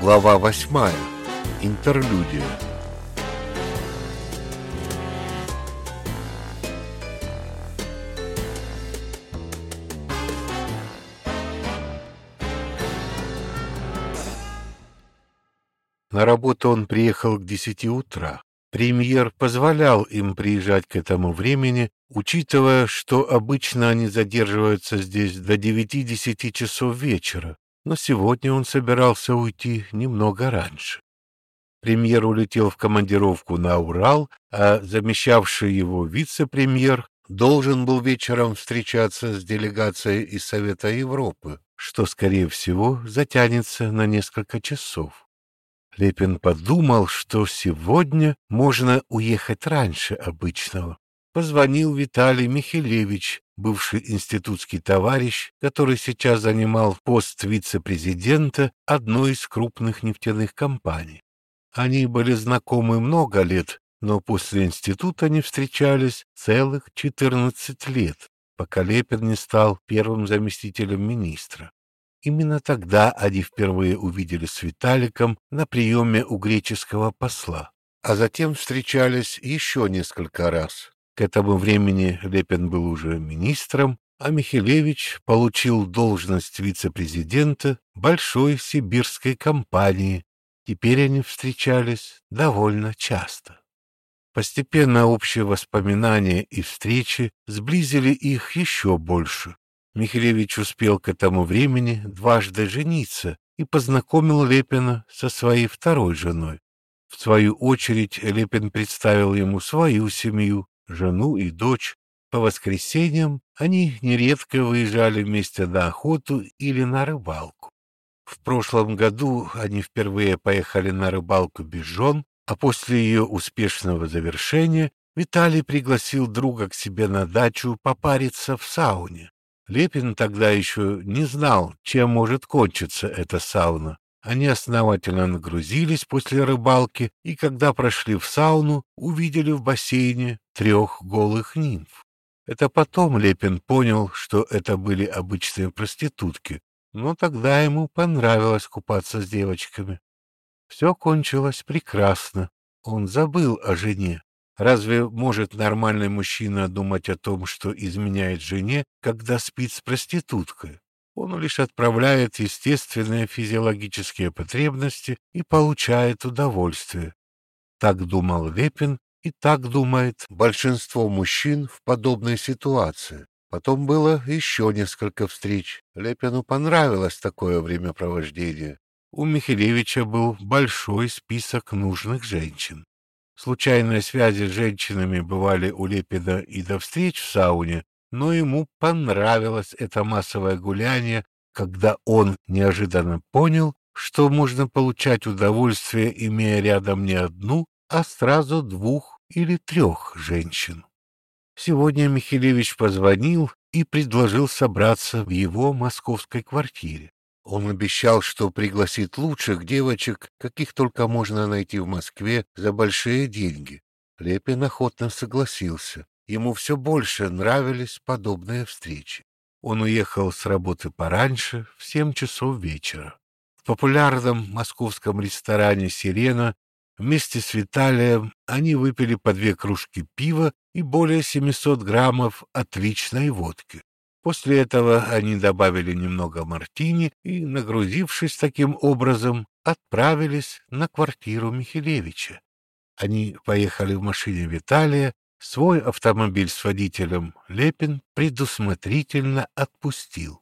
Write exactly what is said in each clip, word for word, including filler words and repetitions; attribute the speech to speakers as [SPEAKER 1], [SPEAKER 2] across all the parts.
[SPEAKER 1] Глава восьмая. Интерлюдия. На работу он приехал к десяти утра. Премьер позволял им приезжать к этому времени, учитывая, что обычно они задерживаются здесь до девяти-десяти часов вечера, но сегодня он собирался уйти немного раньше. Премьер улетел в командировку на Урал, а замещавший его вице-премьер должен был вечером встречаться с делегацией из Совета Европы, что, скорее всего, затянется на несколько часов. Лепин подумал, что сегодня можно уехать раньше обычного. Позвонил Виталий Михелевич, бывший институтский товарищ, который сейчас занимал пост вице-президента одной из крупных нефтяных компаний. Они были знакомы много лет, но после института не встречались целых четырнадцать лет, пока Лепин не стал первым заместителем министра. Именно тогда они впервые увиделись с Виталиком на приеме у греческого посла, а затем встречались еще несколько раз. К этому времени Лепин был уже министром, а Михелевич получил должность вице-президента большой сибирской компании. Теперь они встречались довольно часто. Постепенно общие воспоминания и встречи сблизили их еще больше. Михелевич успел к этому времени дважды жениться и познакомил Лепина со своей второй женой. В свою очередь Лепин представил ему свою семью, жену и дочь. По воскресеньям они нередко выезжали вместе на охоту или на рыбалку. В прошлом году они впервые поехали на рыбалку без жен, а после ее успешного завершения Виталий пригласил друга к себе на дачу попариться в сауне. Лепин тогда еще не знал, чем может кончиться эта сауна. Они основательно нагрузились после рыбалки, и когда прошли в сауну, увидели в бассейне трех голых нимф. Это потом Лепин понял, что это были обычные проститутки, но тогда ему понравилось купаться с девочками. Все кончилось прекрасно. Он забыл о жене. Разве может нормальный мужчина думать о том, что изменяет жене, когда спит с проституткой? Он лишь отправляет естественные физиологические потребности и получает удовольствие. Так думал Лепин, и так думает большинство мужчин в подобной ситуации. Потом было еще несколько встреч. Лепину понравилось такое времяпровождение. У Михелевича был большой список нужных женщин. Случайные связи с женщинами бывали у Лепина и до встреч в сауне, но ему понравилось это массовое гуляние, когда он неожиданно понял, что можно получать удовольствие, имея рядом не одну, а сразу двух или трех женщин. Сегодня Михелевич позвонил и предложил собраться в его московской квартире. Он обещал, что пригласит лучших девочек, каких только можно найти в Москве за большие деньги. Лепин охотно согласился. Ему все больше нравились подобные встречи. Он уехал с работы пораньше, в семь часов вечера. В популярном московском ресторане «Сирена» вместе с Виталием они выпили по две кружки пива и более семисот граммов отличной водки. После этого они добавили немного мартини и, нагрузившись таким образом, отправились на квартиру Михелевича. Они поехали в машине Виталия, свой автомобиль с водителем Лепин предусмотрительно отпустил.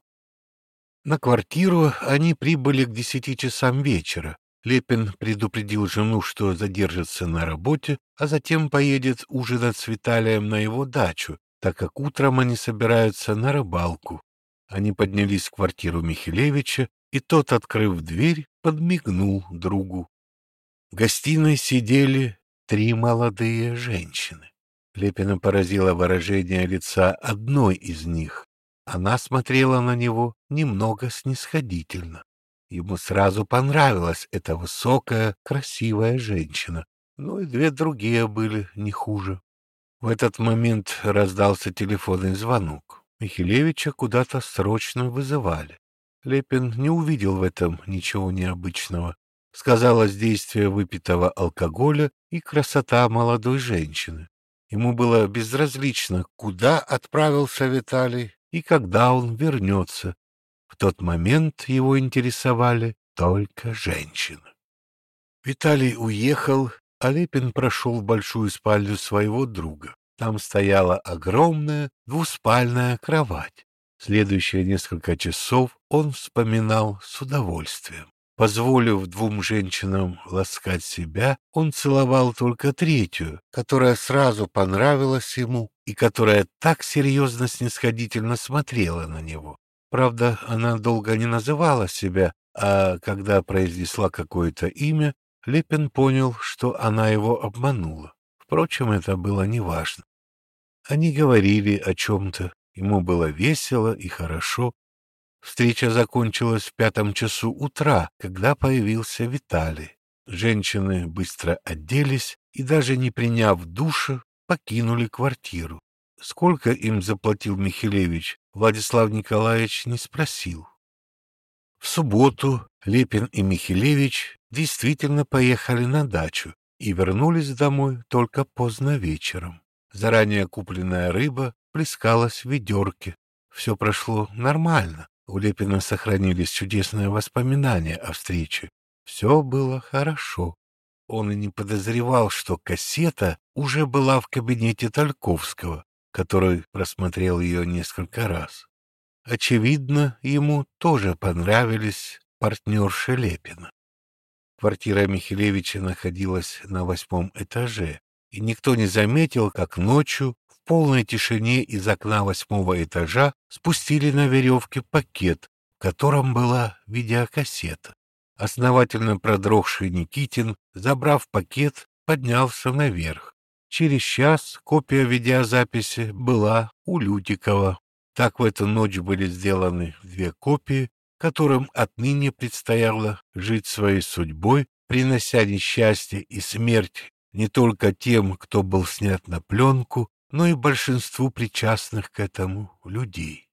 [SPEAKER 1] На квартиру они прибыли к десяти часам вечера. Лепин предупредил жену, что задержится на работе, а затем поедет ужинать с Виталием на его дачу, так как утром они собираются на рыбалку. Они поднялись в квартиру Михелевича, и тот, открыв дверь, подмигнул другу. В гостиной сидели три молодые женщины. Лепина поразило выражение лица одной из них. Она смотрела на него немного снисходительно. Ему сразу понравилась эта высокая, красивая женщина, но и две другие были не хуже. В этот момент раздался телефонный звонок. Михелевича куда-то срочно вызывали. Лепин не увидел в этом ничего необычного. сказалось действие выпитого алкоголя и красота молодой женщины. Ему было безразлично, куда отправился Виталий и когда он вернется. В тот момент его интересовали только женщины. Виталий уехал, а Лепин прошел в большую спальню своего друга. Там стояла огромная двуспальная кровать. Следующие несколько часов он вспоминал с удовольствием. Позволив двум женщинам ласкать себя, он целовал только третью, которая сразу понравилась ему и которая так серьезно снисходительно смотрела на него. Правда, она долго не называла себя, а когда произнесла какое-то имя, Лепин понял, что она его обманула. Впрочем, это было неважно. Они говорили о чем-то, ему было весело и хорошо. Встреча закончилась в пятом часу утра, когда появился Виталий. Женщины быстро оделись и, даже не приняв душа, покинули квартиру. Сколько им заплатил Михелевич, Владислав Николаевич не спросил. В субботу Лепин и Михелевич действительно поехали на дачу и вернулись домой только поздно вечером. Заранее купленная рыба плескалась в ведерке. Все прошло нормально. У Лепина сохранились чудесные воспоминания о встрече. Все было хорошо. Он и не подозревал, что кассета уже была в кабинете Тальковского, который просмотрел ее несколько раз. Очевидно, ему тоже понравились партнерши Лепина. Квартира Михелевича находилась на восьмом этаже, и никто не заметил, как ночью в полной тишине из окна восьмого этажа спустили на веревке пакет, в котором была видеокассета. Основательно продрогший Никитин, забрав пакет, поднялся наверх. Через час копия видеозаписи была у Лютикова. Так в эту ночь были сделаны две копии, которым отныне предстояло жить своей судьбой, принося несчастье и смерть не только тем, кто был снят на пленку, но и большинству причастных к этому людей.